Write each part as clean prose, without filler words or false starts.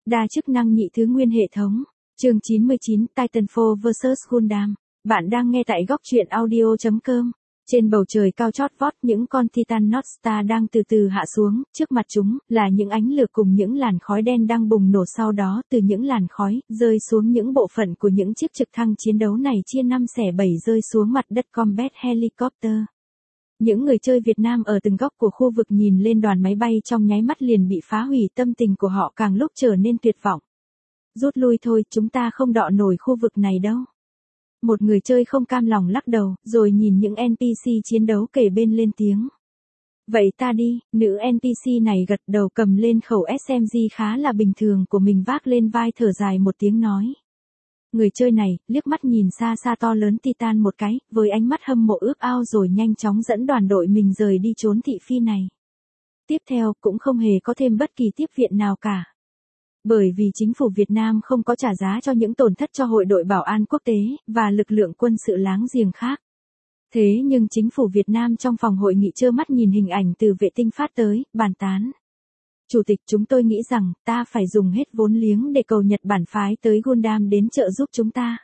Đa chức năng nhị thứ nguyên hệ thống. Chương 99 Titanfall vs Gundam. Bạn đang nghe tại góc truyện audio.com. Trên bầu trời cao chót vót những con Titan North Star đang từ từ hạ xuống, trước mặt chúng là những ánh lửa cùng những làn khói đen đang bùng nổ, sau đó từ những làn khói rơi xuống những bộ phận của những chiếc trực thăng chiến đấu này chia 5 xẻ 7 rơi xuống mặt đất combat helicopter. Những người chơi Việt Nam ở từng góc của khu vực nhìn lên đoàn máy bay trong nháy mắt liền bị phá hủy, tâm tình của họ càng lúc trở nên tuyệt vọng. Rút lui thôi, chúng ta không đọ nổi khu vực này đâu. Một người chơi không cam lòng lắc đầu, rồi nhìn những NPC chiến đấu kề bên lên tiếng. Vậy ta đi, nữ NPC này gật đầu, cầm lên khẩu SMG khá là bình thường của mình vác lên vai, thở dài một tiếng nói. Người chơi này, liếc mắt nhìn xa xa to lớn Titan một cái, với ánh mắt hâm mộ ước ao, rồi nhanh chóng dẫn đoàn đội mình rời đi trốn thị phi này. Tiếp theo, cũng không hề có thêm bất kỳ tiếp viện nào cả. Bởi vì chính phủ Việt Nam không có trả giá cho những tổn thất cho Hội đội Bảo an Quốc tế, và lực lượng quân sự láng giềng khác. Thế nhưng chính phủ Việt Nam trong phòng hội nghị trơ mắt nhìn hình ảnh từ vệ tinh phát tới, bàn tán. Chủ tịch, chúng tôi nghĩ rằng, ta phải dùng hết vốn liếng để cầu Nhật Bản phái tới Gundam đến trợ giúp chúng ta.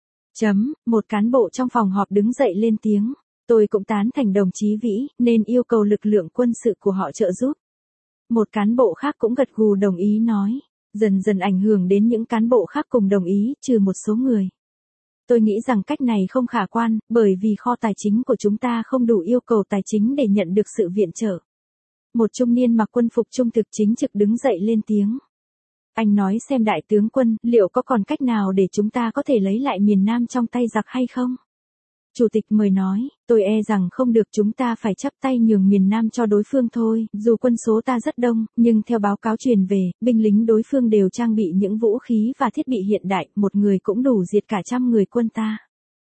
Một cán bộ trong phòng họp đứng dậy lên tiếng. Tôi cũng tán thành đồng chí Vĩ, nên yêu cầu lực lượng quân sự của họ trợ giúp. Một cán bộ khác cũng gật gù đồng ý nói. Dần dần ảnh hưởng đến những cán bộ khác cùng đồng ý, trừ một số người. Tôi nghĩ rằng cách này không khả quan, bởi vì kho tài chính của chúng ta không đủ yêu cầu tài chính để nhận được sự viện trợ. Một trung niên mặc quân phục trung thực chính trực đứng dậy lên tiếng. Anh nói xem đại tướng quân, liệu có còn cách nào để chúng ta có thể lấy lại miền Nam trong tay giặc hay không? Chủ tịch mời nói, tôi e rằng không được, chúng ta phải chắp tay nhường miền Nam cho đối phương thôi, dù quân số ta rất đông, nhưng theo báo cáo truyền về, binh lính đối phương đều trang bị những vũ khí và thiết bị hiện đại, một người cũng đủ diệt cả 100 người quân ta.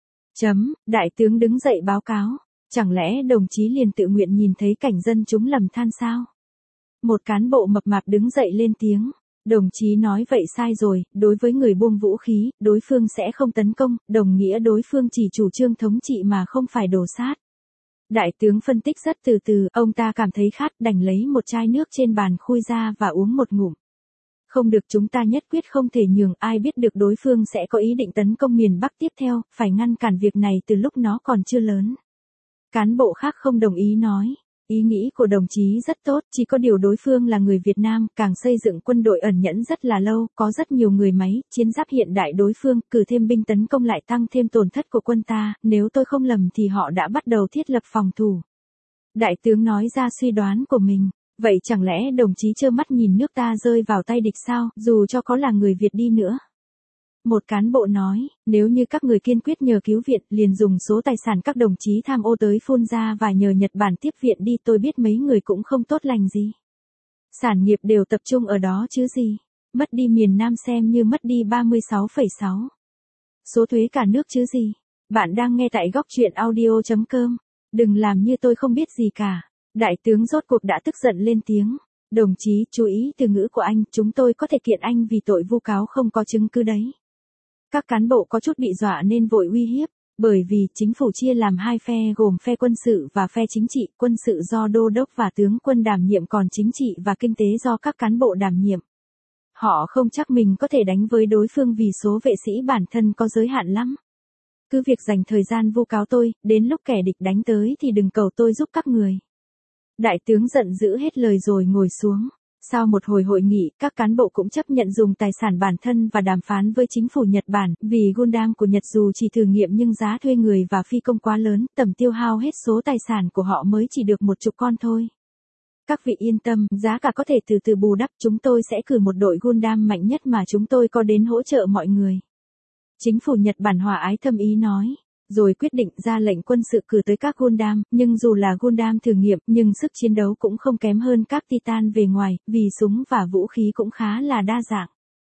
Đại tướng đứng dậy báo cáo, chẳng lẽ đồng chí liền tự nguyện nhìn thấy cảnh dân chúng lầm than sao? Một cán bộ mập mạp đứng dậy lên tiếng. Đồng chí nói vậy sai rồi, đối với người buông vũ khí, đối phương sẽ không tấn công, đồng nghĩa đối phương chỉ chủ trương thống trị mà không phải đổ sát. Đại tướng phân tích rất từ từ, ông ta cảm thấy khát, đành lấy một chai nước trên bàn khui ra và uống một ngụm. Không được, chúng ta nhất quyết không thể nhường, ai biết được đối phương sẽ có ý định tấn công miền Bắc tiếp theo, phải ngăn cản việc này từ lúc nó còn chưa lớn. Cán bộ khác không đồng ý nói. Ý nghĩ của đồng chí rất tốt, chỉ có điều đối phương là người Việt Nam, càng xây dựng quân đội ẩn nhẫn rất là lâu, có rất nhiều người máy, chiến giáp hiện đại, đối phương cử thêm binh tấn công lại tăng thêm tổn thất của quân ta, nếu tôi không lầm thì họ đã bắt đầu thiết lập phòng thủ. Đại tướng nói ra suy đoán của mình, vậy chẳng lẽ đồng chí trơ mắt nhìn nước ta rơi vào tay địch sao, dù cho có là người Việt đi nữa? Một cán bộ nói, nếu như các người kiên quyết nhờ cứu viện, liền dùng số tài sản các đồng chí tham ô tới phun ra và nhờ Nhật Bản tiếp viện đi, tôi biết mấy người cũng không tốt lành gì. Sản nghiệp đều tập trung ở đó chứ gì. Mất đi miền Nam xem như mất đi 36,6 số thuế cả nước chứ gì. Bạn đang nghe tại góc truyện audio.com. Đừng làm như tôi không biết gì cả. Đại tướng rốt cuộc đã tức giận lên tiếng. Đồng chí, chú ý từ ngữ của anh, chúng tôi có thể kiện anh vì tội vu cáo không có chứng cứ đấy. Các cán bộ có chút bị dọa nên vội uy hiếp, bởi vì chính phủ chia làm hai phe gồm phe quân sự và phe chính trị, quân sự do đô đốc và tướng quân đảm nhiệm, còn chính trị và kinh tế do các cán bộ đảm nhiệm. Họ không chắc mình có thể đánh với đối phương vì số vệ sĩ bản thân có giới hạn lắm. Cứ việc dành thời gian vu cáo tôi, đến lúc kẻ địch đánh tới thì đừng cầu tôi giúp các người. Đại tướng giận dữ hết lời rồi ngồi xuống. Sau một hồi hội nghị, các cán bộ cũng chấp nhận dùng tài sản bản thân và đàm phán với chính phủ Nhật Bản, vì Gundam của Nhật dù chỉ thử nghiệm nhưng giá thuê người và phi công quá lớn, tầm tiêu hao hết số tài sản của họ mới chỉ được 10 con thôi. Các vị yên tâm, giá cả có thể từ từ bù đắp, chúng tôi sẽ cử một đội Gundam mạnh nhất mà chúng tôi có đến hỗ trợ mọi người. Chính phủ Nhật Bản hòa ái thâm ý nói. Rồi quyết định ra lệnh quân sự cử tới các Gundam, nhưng dù là Gundam thử nghiệm, nhưng sức chiến đấu cũng không kém hơn các Titan về ngoài, vì súng và vũ khí cũng khá là đa dạng.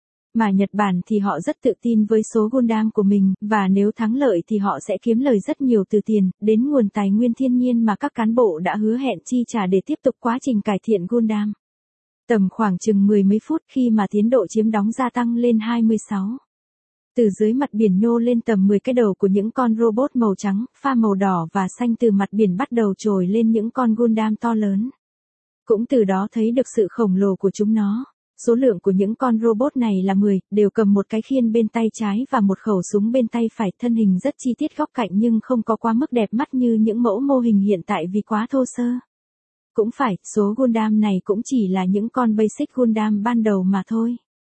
Mà Nhật Bản thì họ rất tự tin với số Gundam của mình, và nếu thắng lợi thì họ sẽ kiếm lời rất nhiều từ tiền, đến nguồn tài nguyên thiên nhiên mà các cán bộ đã hứa hẹn chi trả để tiếp tục quá trình cải thiện Gundam. Tầm khoảng chừng 10 mấy phút khi mà tiến độ chiếm đóng gia tăng lên 26. Từ dưới mặt biển nhô lên tầm 10 cái đầu của những con robot màu trắng, pha màu đỏ và xanh từ mặt biển bắt đầu trồi lên những con Gundam to lớn. Cũng từ đó thấy được sự khổng lồ của chúng nó. Số lượng của những con robot này là 10, đều cầm một cái khiên bên tay trái và một khẩu súng bên tay phải, thân hình rất chi tiết góc cạnh nhưng không có quá mức đẹp mắt như những mẫu mô hình hiện tại vì quá thô sơ. Cũng phải, số Gundam này cũng chỉ là những con basic Gundam ban đầu mà thôi.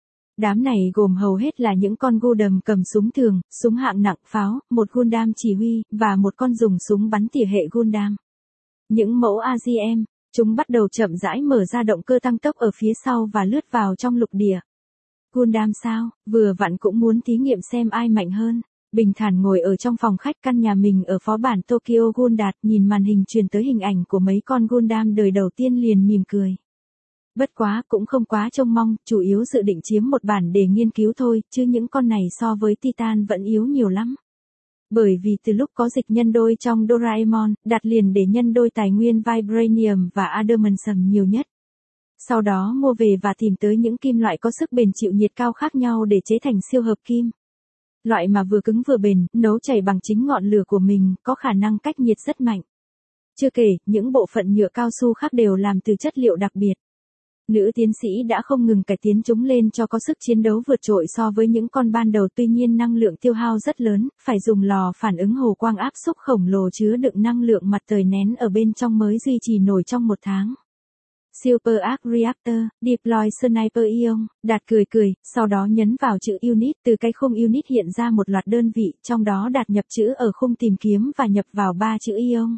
Đám này gồm hầu hết là những con Gundam cầm súng thường, súng hạng nặng, pháo, một Gundam chỉ huy, và một con dùng súng bắn tỉa hệ Gundam. Những mẫu AGM, chúng bắt đầu chậm rãi mở ra động cơ tăng tốc ở phía sau và lướt vào trong lục địa. Gundam sao, vừa vặn cũng muốn thí nghiệm xem ai mạnh hơn. Bình thản ngồi ở trong phòng khách căn nhà mình ở phó bản Tokyo Ghoul Đạt, nhìn màn hình truyền tới hình ảnh của mấy con Gundam đời đầu tiên liền mỉm cười. Bất quá cũng không quá trông mong, chủ yếu dự định chiếm một bản để nghiên cứu thôi, chứ những con này so với Titan vẫn yếu nhiều lắm. Bởi vì từ lúc có dịch nhân đôi trong Doraemon, đặt liền để nhân đôi tài nguyên Vibranium và Adamantium nhiều nhất. Sau đó mua về và tìm tới những kim loại có sức bền chịu nhiệt cao khác nhau để chế thành siêu hợp kim. Loại mà vừa cứng vừa bền, nấu chảy bằng chính ngọn lửa của mình, có khả năng cách nhiệt rất mạnh. Chưa kể, những bộ phận nhựa cao su khác đều làm từ chất liệu đặc biệt. Nữ tiến sĩ đã không ngừng cải tiến chúng lên cho có sức chiến đấu vượt trội so với những con ban đầu, tuy nhiên năng lượng tiêu hao rất lớn, phải dùng lò phản ứng hồ quang áp xúc khổng lồ chứa đựng năng lượng mặt trời nén ở bên trong mới duy trì nổi trong một tháng. Super Arc Reactor, Deploy Sniper Ion, Đạt cười, sau đó nhấn vào chữ Unit, từ cái khung Unit hiện ra một loạt đơn vị, trong đó Đạt nhập chữ ở khung tìm kiếm và nhập vào 3 chữ Ion.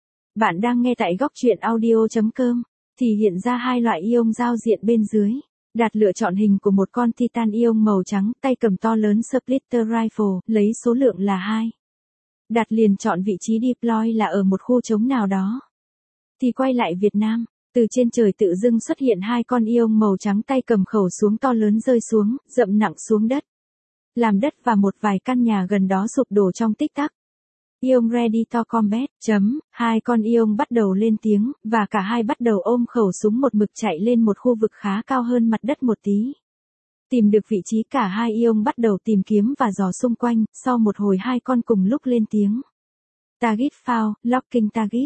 Bạn đang nghe tại góc truyện audio.com, thì hiện ra hai loại Ion giao diện bên dưới. Đạt lựa chọn hình của một con Titan Ion màu trắng, tay cầm to lớn Splitter Rifle, lấy số lượng là 2. Đạt liền chọn vị trí Deploy là ở một khu trống nào đó. Thì quay lại Việt Nam. Từ trên trời tự dưng xuất hiện hai con Ion màu trắng tay cầm khẩu súng to lớn rơi xuống, dậm nặng xuống đất. Làm đất và một vài căn nhà gần đó sụp đổ trong tích tắc. Ion ready to combat. Hai con Ion bắt đầu lên tiếng, và cả hai bắt đầu ôm khẩu súng một mực chạy lên một khu vực khá cao hơn mặt đất một tí. Tìm được vị trí cả hai Ion bắt đầu tìm kiếm và dò xung quanh, sau một hồi hai con cùng lúc lên tiếng. Target found, locking target.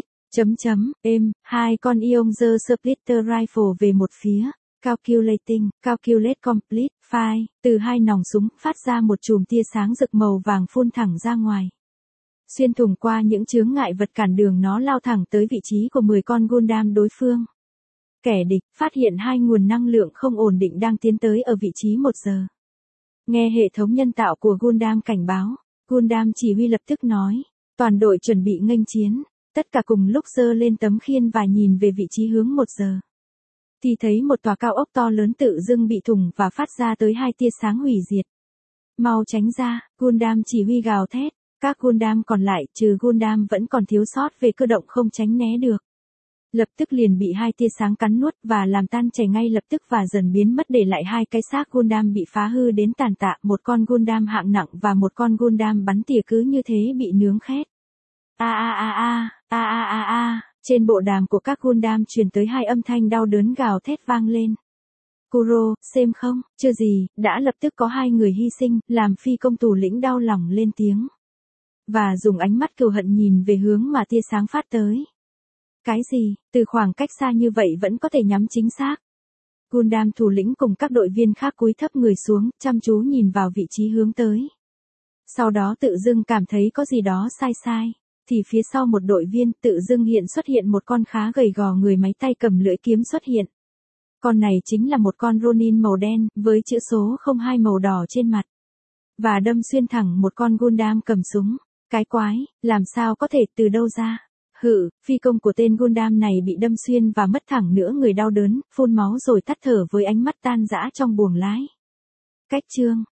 Hai con Ion giơ Splitter Rifle về một phía. Calculate complete, fire, từ hai nòng súng, phát ra một chùm tia sáng rực màu vàng phun thẳng ra ngoài. Xuyên thủng qua những chướng ngại vật cản đường, nó lao thẳng tới vị trí của 10 con Gundam đối phương. Kẻ địch phát hiện hai nguồn năng lượng không ổn định đang tiến tới ở vị trí 1 giờ. Nghe hệ thống nhân tạo của Gundam cảnh báo, Gundam chỉ huy lập tức nói, toàn đội chuẩn bị nghênh chiến. Tất cả cùng lúc giơ lên tấm khiên và nhìn về vị trí hướng 1 giờ. Thì thấy một tòa cao ốc to lớn tự dưng bị thủng và phát ra tới hai tia sáng hủy diệt. Mau tránh ra, Gundam chỉ huy gào thét. Các Gundam còn lại, trừ Gundam vẫn còn thiếu sót về cơ động, không tránh né được. Lập tức liền bị hai tia sáng cắn nuốt và làm tan chảy ngay lập tức và dần biến mất, để lại hai cái xác Gundam bị phá hư đến tàn tạ, một con Gundam hạng nặng và một con Gundam bắn tỉa cứ như thế bị nướng khét. Trên bộ đàm của các Gundam truyền tới hai âm thanh đau đớn gào thét vang lên. Kuro, xem không, chưa gì, đã lập tức có hai người hy sinh, làm phi công thủ lĩnh đau lòng lên tiếng. Và dùng ánh mắt cừu hận nhìn về hướng mà tia sáng phát tới. Cái gì, từ khoảng cách xa như vậy vẫn có thể nhắm chính xác. Gundam thủ lĩnh cùng các đội viên khác cúi thấp người xuống, chăm chú nhìn vào vị trí hướng tới. Sau đó tự dưng cảm thấy có gì đó sai. Thì phía sau một đội viên tự dưng xuất hiện một con khá gầy gò người máy tay cầm lưỡi kiếm xuất hiện. Con này chính là một con Ronin màu đen, với chữ số 02 màu đỏ trên mặt. Và đâm xuyên thẳng một con Gundam cầm súng. Cái quái, làm sao có thể, từ đâu ra? Phi công của tên Gundam này bị đâm xuyên và mất thẳng nửa người, đau đớn, phun máu rồi tắt thở với ánh mắt tan rã trong buồng lái. Cách chương.